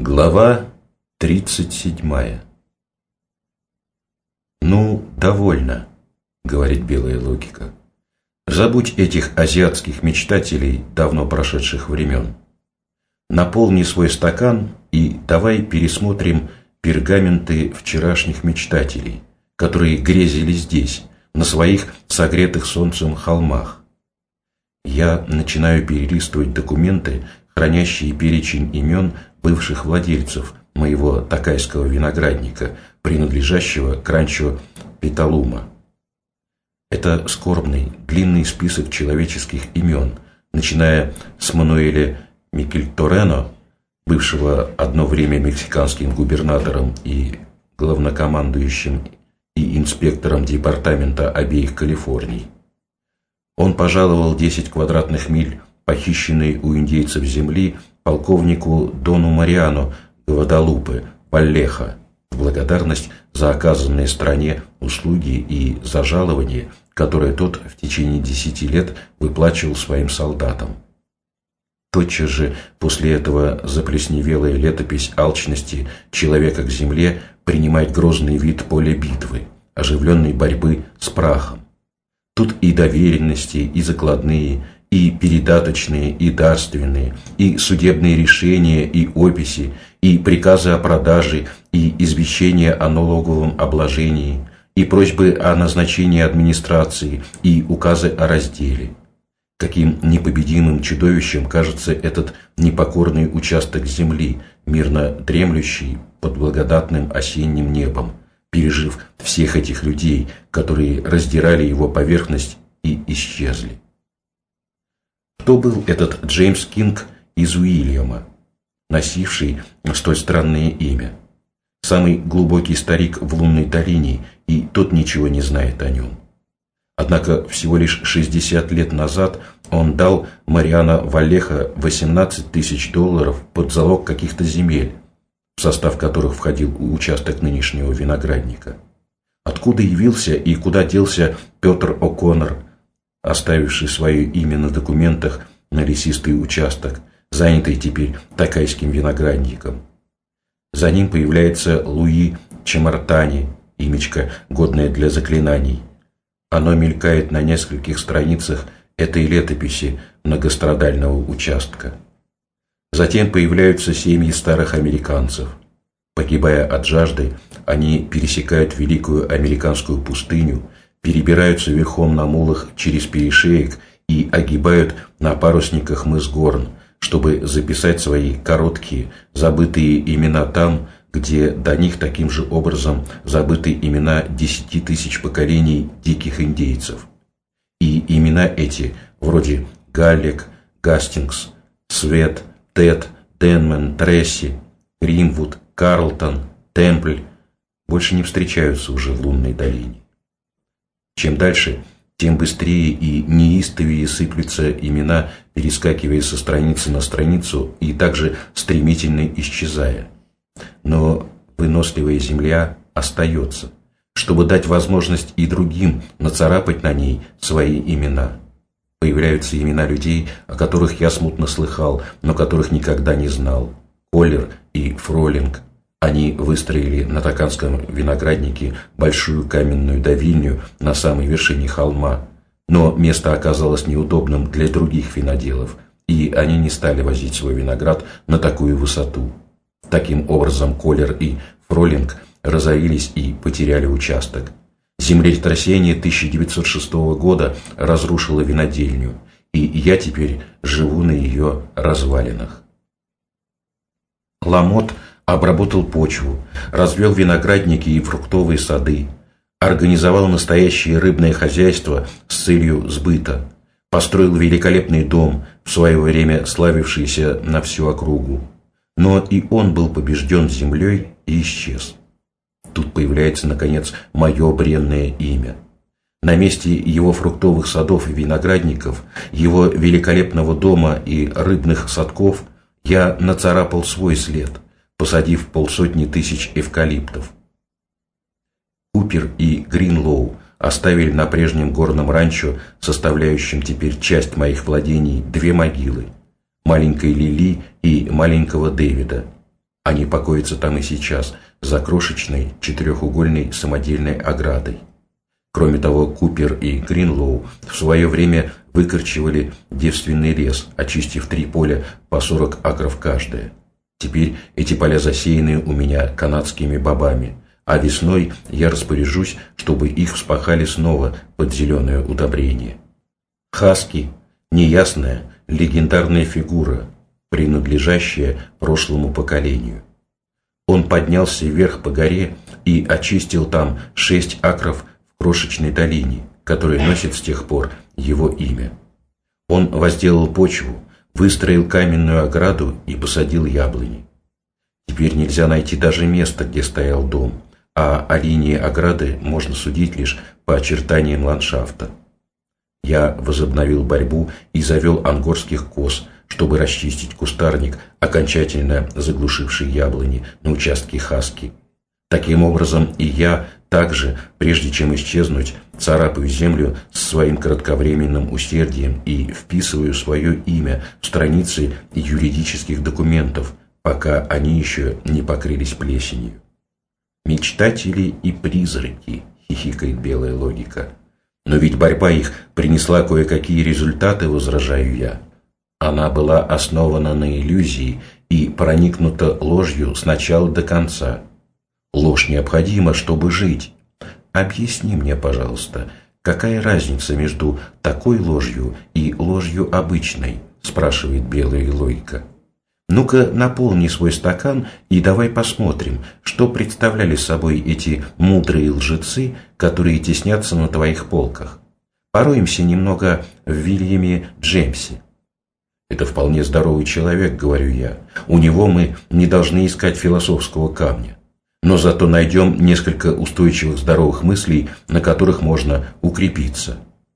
Глава 37. «Ну, довольно», — говорит белая логика. «Забудь этих азиатских мечтателей давно прошедших времен. Наполни свой стакан и давай пересмотрим пергаменты вчерашних мечтателей, которые грезили здесь, на своих согретых солнцем холмах». Я начинаю перелистывать документы, хранящие перечень имен бывших владельцев моего токайского виноградника, принадлежащего к ранчо Петалума. Это скорбный, длинный список человеческих имен, начиная с Мануэля Микельторено, бывшего одно время мексиканским губернатором и главнокомандующим и инспектором департамента обеих Калифорний. Он пожаловал 10 квадратных миль похищенной у индейцев земли полковнику Дону Мариано Гвадалупе Валлехо в благодарность за оказанные стране услуги и за жалование, которое тот в течение 10 лет выплачивал своим солдатам. Тотчас же после этого заплесневелая летопись алчности человека к земле принимает грозный вид поля битвы, оживленной борьбы с прахом. Тут и доверенности, и закладные, и передаточные, и дарственные, и судебные решения, и описи, и приказы о продаже, и извещения о налоговом обложении, и просьбы о назначении администрации, и указы о разделе. Каким непобедимым чудовищем кажется этот непокорный участок земли, мирно дремлющий под благодатным осенним небом, пережив всех этих людей, которые раздирали его поверхность и исчезли. Кто был этот Джеймс Кинг из Уильяма, носивший столь странное имя? Самый глубокий старик в лунной долине, и тот ничего не знает о нем. Однако всего лишь 60 лет назад он дал Мариано Валлехо $18 тысяч под залог каких-то земель, в состав которых входил участок нынешнего виноградника. Откуда явился и куда делся Петр О'Коннор, оставивший свое имя на документах на лесистый участок, занятый теперь токайским виноградником? За ним появляется Луи Чемартани, имечко, годное для заклинаний. Оно мелькает на нескольких страницах этой летописи многострадального участка. Затем появляются семьи старых американцев. Погибая от жажды, они пересекают великую американскую пустыню, перебираются верхом на мулах через перешеек и огибают на парусниках мыс Горн, чтобы записать свои короткие, забытые имена там, где до них таким же образом забыты имена 10 тысяч поколений диких индейцев. И имена эти, вроде Галлек, Гастингс, Свет, Тед, Денмен, Тресси, Гринвуд, Карлтон, Темпль, больше не встречаются уже в лунной долине. Чем дальше, тем быстрее и неистовее сыплются имена, перескакивая со страницы на страницу и также стремительно исчезая. Но выносливая земля остается, чтобы дать возможность и другим нацарапать на ней свои имена. Появляются имена людей, о которых я смутно слыхал, но которых никогда не знал. Коллер и Фролинг. Они выстроили на токанском винограднике большую каменную давильню на самой вершине холма, но место оказалось неудобным для других виноделов, и они не стали возить свой виноград на такую высоту. Таким образом, Коллер и Фролинг разорились и потеряли участок. Землетрясение 1906 года разрушило винодельню, и я теперь живу на ее развалинах. Ламот обработал почву, развел виноградники и фруктовые сады, организовал настоящее рыбное хозяйство с целью сбыта, построил великолепный дом, в свое время славившийся на всю округу. Но и он был побежден землей и исчез. Тут появляется, наконец, мое бренное имя. На месте его фруктовых садов и виноградников, его великолепного дома и рыбных садков я нацарапал свой след, посадив 500 тысяч эвкалиптов. Купер и Гринлоу оставили на прежнем горном ранчо, составляющем теперь часть моих владений, 2 могилы – маленькой Лили и маленького Дэвида. Они покоятся там и сейчас, за крошечной четырехугольной самодельной оградой. Кроме того, Купер и Гринлоу в свое время выкорчевали девственный лес, очистив 3 поля по 40 акров каждое. Теперь эти поля засеяны у меня канадскими бобами, а весной я распоряжусь, чтобы их вспахали снова под зеленое удобрение. Хаски – неясная, легендарная фигура, принадлежащая прошлому поколению. Он поднялся вверх по горе и очистил там 6 акров в крошечной долине, которая носит с тех пор его имя. Он возделал почву, выстроил каменную ограду и посадил яблони. Теперь нельзя найти даже места, где стоял дом, а о линии ограды можно судить лишь по очертаниям ландшафта. Я возобновил борьбу и завел ангорских коз, чтобы расчистить кустарник, окончательно заглушивший яблони на участке Хаски. Таким образом и я также, прежде чем исчезнуть, царапаю землю с своим кратковременным усердием и вписываю свое имя в страницы юридических документов, пока они еще не покрылись плесенью. «Мечтатели и призраки», — хихикает белая логика. «Но ведь борьба их принесла кое-какие результаты», — возражаю я. Она была основана на иллюзии и проникнута ложью с начала до конца. Ложь необходима, чтобы жить. Объясни мне, пожалуйста, какая разница между такой ложью и ложью обычной, спрашивает белая логика. Ну-ка, наполни свой стакан и давай посмотрим, что представляли собой эти мудрые лжецы, которые теснятся на твоих полках. Пороемся немного в Вильяме Джеймсе. Это вполне здоровый человек, говорю я. У него мы не должны искать философского камня. Но зато найдем несколько устойчивых здоровых мыслей, на которых можно укрепиться.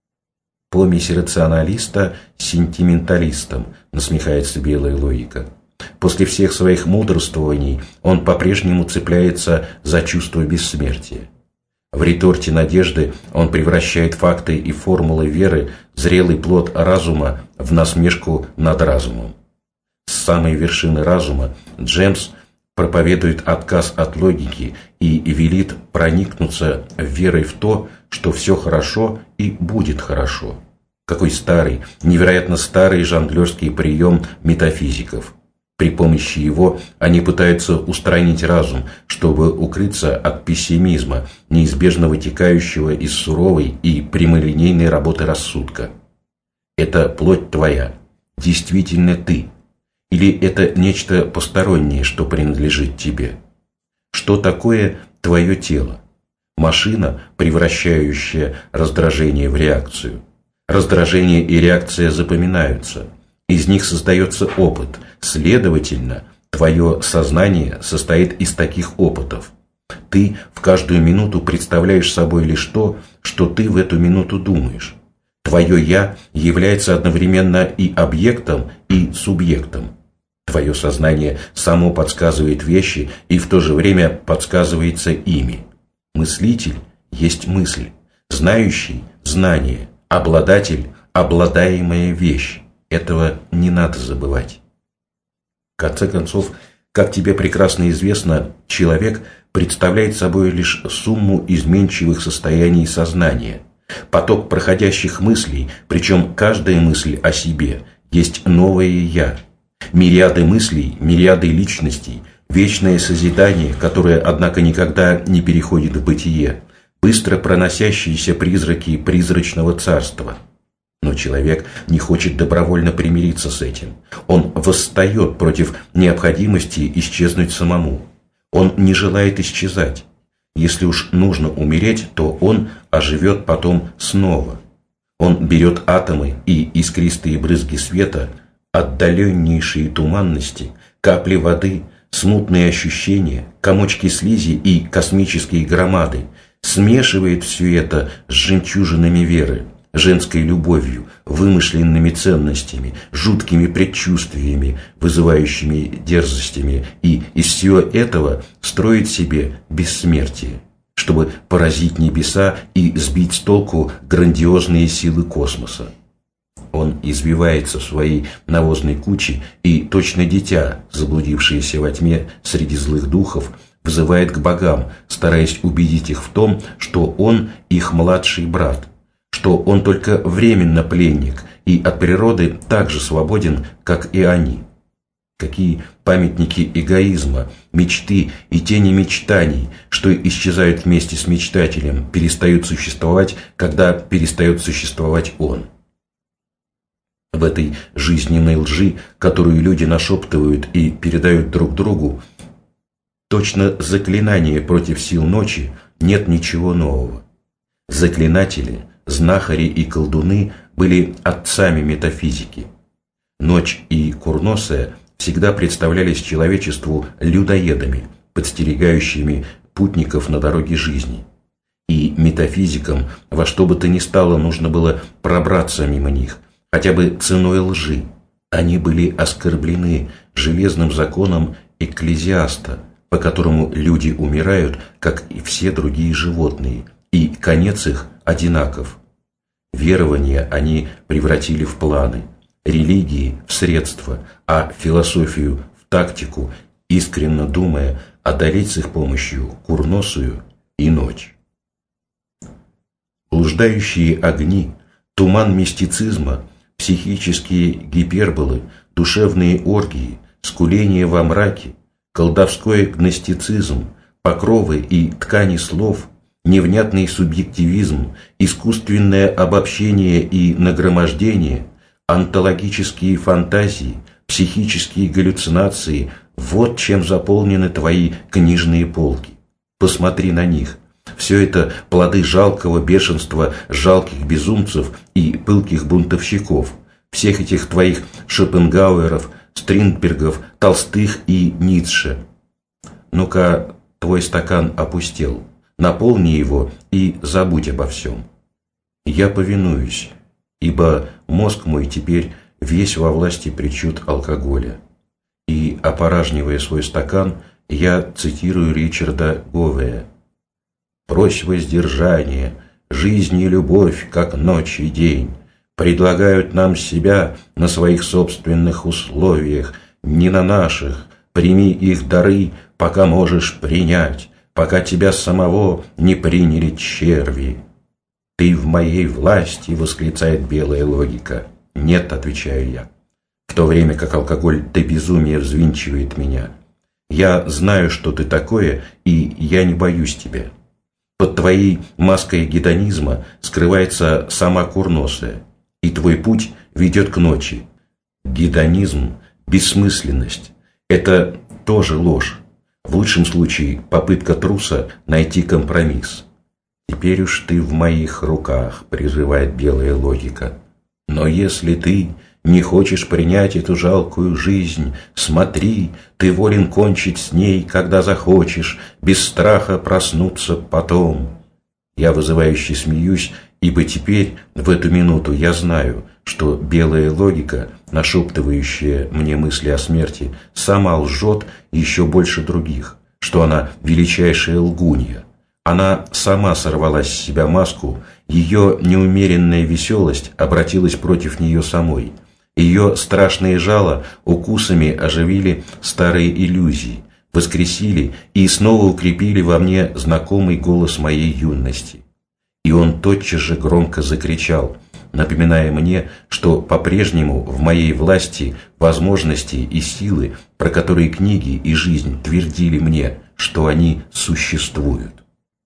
Помесь рационалиста с сентименталистом, насмехается белая логика. После всех своих мудрствований он по-прежнему цепляется за чувство бессмертия. В реторте надежды он превращает факты и формулы веры, зрелый плод разума, в насмешку над разумом. С самой вершины разума Джеймс проповедует отказ от логики и велит проникнуться верой в то, что все хорошо и будет хорошо. Какой старый, невероятно старый жонглерский прием метафизиков. При помощи его они пытаются устранить разум, чтобы укрыться от пессимизма, неизбежно вытекающего из суровой и прямолинейной работы рассудка. Это плоть твоя, действительно ты. Или это нечто постороннее, что принадлежит тебе? Что такое твое тело? Машина, превращающая раздражение в реакцию. Раздражение и реакция запоминаются. Из них создается опыт. Следовательно, твое сознание состоит из таких опытов. Ты в каждую минуту представляешь собой лишь то, что ты в эту минуту думаешь. Твое «я» является одновременно и объектом, и субъектом. Твое сознание само подсказывает вещи и в то же время подсказывается ими. Мыслитель есть мысль, знающий – знание, обладатель – обладаемая вещь. Этого не надо забывать. В конце концов, как тебе прекрасно известно, человек представляет собой лишь сумму изменчивых состояний сознания, поток проходящих мыслей, причем каждая мысль о себе есть новое «я». Мириады мыслей, мириады личностей, вечное созидание, которое, однако, никогда не переходит в бытие, быстро проносящиеся призраки призрачного царства. Но человек не хочет добровольно примириться с этим. Он восстает против необходимости исчезнуть самому. Он не желает исчезать. Если уж нужно умереть, то он оживет потом снова. Он берет атомы и искристые брызги света, отдаленнейшие туманности, капли воды, смутные ощущения, комочки слизи и космические громады, смешивает все это с жемчужинами веры, женской любовью, вымышленными ценностями, жуткими предчувствиями, вызывающими дерзостями, и из всего этого строит себе бессмертие, чтобы поразить небеса и сбить с толку грандиозные силы космоса. Он извивается в своей навозной куче, и точно дитя, заблудившееся во тьме среди злых духов, взывает к богам, стараясь убедить их в том, что он их младший брат, что он только временно пленник и от природы так же свободен, как и они. Какие памятники эгоизма, мечты и тени мечтаний, что исчезают вместе с мечтателем, перестают существовать, когда перестает существовать он. В этой жизненной лжи, которую люди нашептывают и передают друг другу, точно заклинание против сил ночи, нет ничего нового. Заклинатели, знахари и колдуны были отцами метафизики. Ночь и курносая всегда представлялись человечеству людоедами, подстерегающими путников на дороге жизни. И метафизикам во что бы то ни стало нужно было пробраться мимо них, хотя бы ценой лжи. Они были оскорблены железным законом экклезиаста, по которому люди умирают, как и все другие животные, и конец их одинаков. Верования они превратили в планы, религии в средства, а философию в тактику, искренно думая одолеть с их помощью курносую и ночь. Блуждающие огни, туман мистицизма, психические гиперболы, душевные оргии, скуление во мраке, колдовской гностицизм, покровы и ткани слов, невнятный субъективизм, искусственное обобщение и нагромождение, онтологические фантазии, психические галлюцинации – вот чем заполнены твои книжные полки. Посмотри на них. Все это плоды жалкого бешенства жалких безумцев и пылких бунтовщиков, всех этих твоих Шопенгауэров, Стриндбергов, Толстых и Ницше. Ну-ка, твой стакан опустел, наполни его и забудь обо всем. Я повинуюсь, ибо мозг мой теперь весь во власти причуд алкоголя. И, опоражнивая свой стакан, я цитирую Ричарда Говея. «Прось воздержание, жизнь и любовь, как ночь и день, предлагают нам себя на своих собственных условиях, не на наших. Прими их дары, пока можешь принять, пока тебя самого не приняли черви». «Ты в моей власти», — восклицает белая логика. «Нет», — отвечаю я, в то время как алкоголь до безумия взвинчивает меня. «Я знаю, что ты такое, и я не боюсь тебя. Под твоей маской гедонизма скрывается сама курносая, и твой путь ведет к ночи. Гедонизм – бессмысленность. Это тоже ложь. В лучшем случае попытка труса найти компромисс. Теперь уж ты в моих руках», – призывает белая логика. «Но если ты не хочешь принять эту жалкую жизнь, смотри, ты волен кончить с ней, когда захочешь, без страха проснуться потом». Я вызывающе смеюсь, ибо теперь, в эту минуту, я знаю, что белая логика, нашептывающая мне мысли о смерти, сама лжет еще больше других, что она величайшая лгунья. Она сама сорвала с себя маску, ее неумеренная веселость обратилась против нее самой. Ее страшные жало укусами оживили старые иллюзии, воскресили и снова укрепили во мне знакомый голос моей юности. И он тотчас же громко закричал, напоминая мне, что по-прежнему в моей власти возможности и силы, про которые книги и жизнь твердили мне, что они существуют.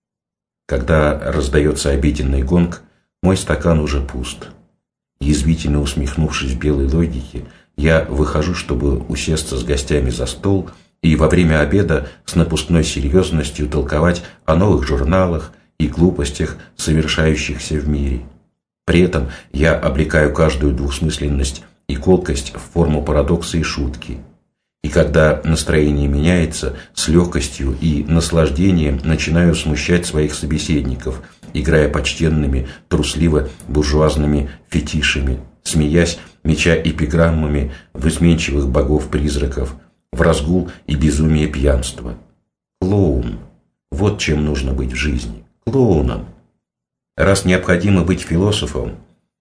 Когда раздается обеденный гонг, мой стакан уже пуст. Язвительно усмехнувшись белой логике, я выхожу, чтобы усесться с гостями за стол и во время обеда с напускной серьезностью толковать о новых журналах и глупостях, совершающихся в мире. При этом я облекаю каждую двусмысленность и колкость в форму парадокса и шутки. И когда настроение меняется, с легкостью и наслаждением начинаю смущать своих собеседников, играя почтенными, трусливо-буржуазными фетишами, смеясь, меча эпиграммами в изменчивых богов-призраков, в разгул и безумие пьянства. Клоун. Вот чем нужно быть в жизни. Клоуном. Раз необходимо быть философом,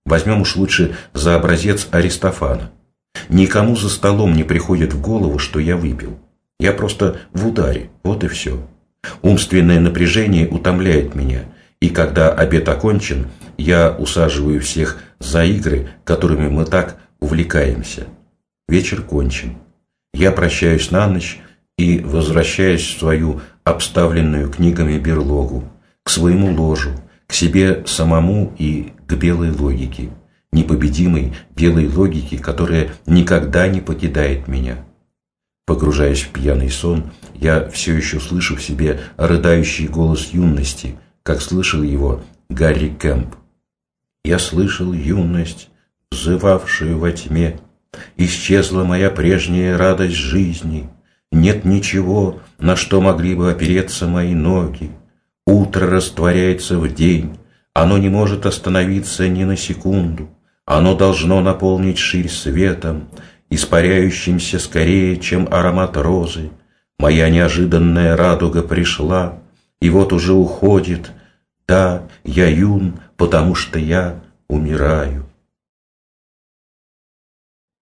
Возьмем уж лучше за образец Аристофана. Никому за столом не приходит в голову, что я выпил. Я просто в ударе, вот и все. Умственное напряжение утомляет меня, и когда обед окончен, я усаживаю всех за игры, которыми мы так увлекаемся. Вечер кончен. Я прощаюсь на ночь и возвращаюсь в свою обставленную книгами берлогу, к своему ложу, к себе самому и к белой логике, непобедимой белой логике, которая никогда не покидает меня. Погружаясь в пьяный сон, я все еще слышу в себе рыдающий голос юности, как слышал его Гарри Кэмп. Я слышал юность, взывавшую во тьме, исчезла моя прежняя радость жизни, нет ничего, на что могли бы опереться мои ноги. Утро растворяется в день, оно не может остановиться ни на секунду, оно должно наполнить ширь светом, испаряющимся скорее, чем аромат розы. Моя неожиданная радуга пришла, и вот уже уходит. Да, я юн, потому что я умираю.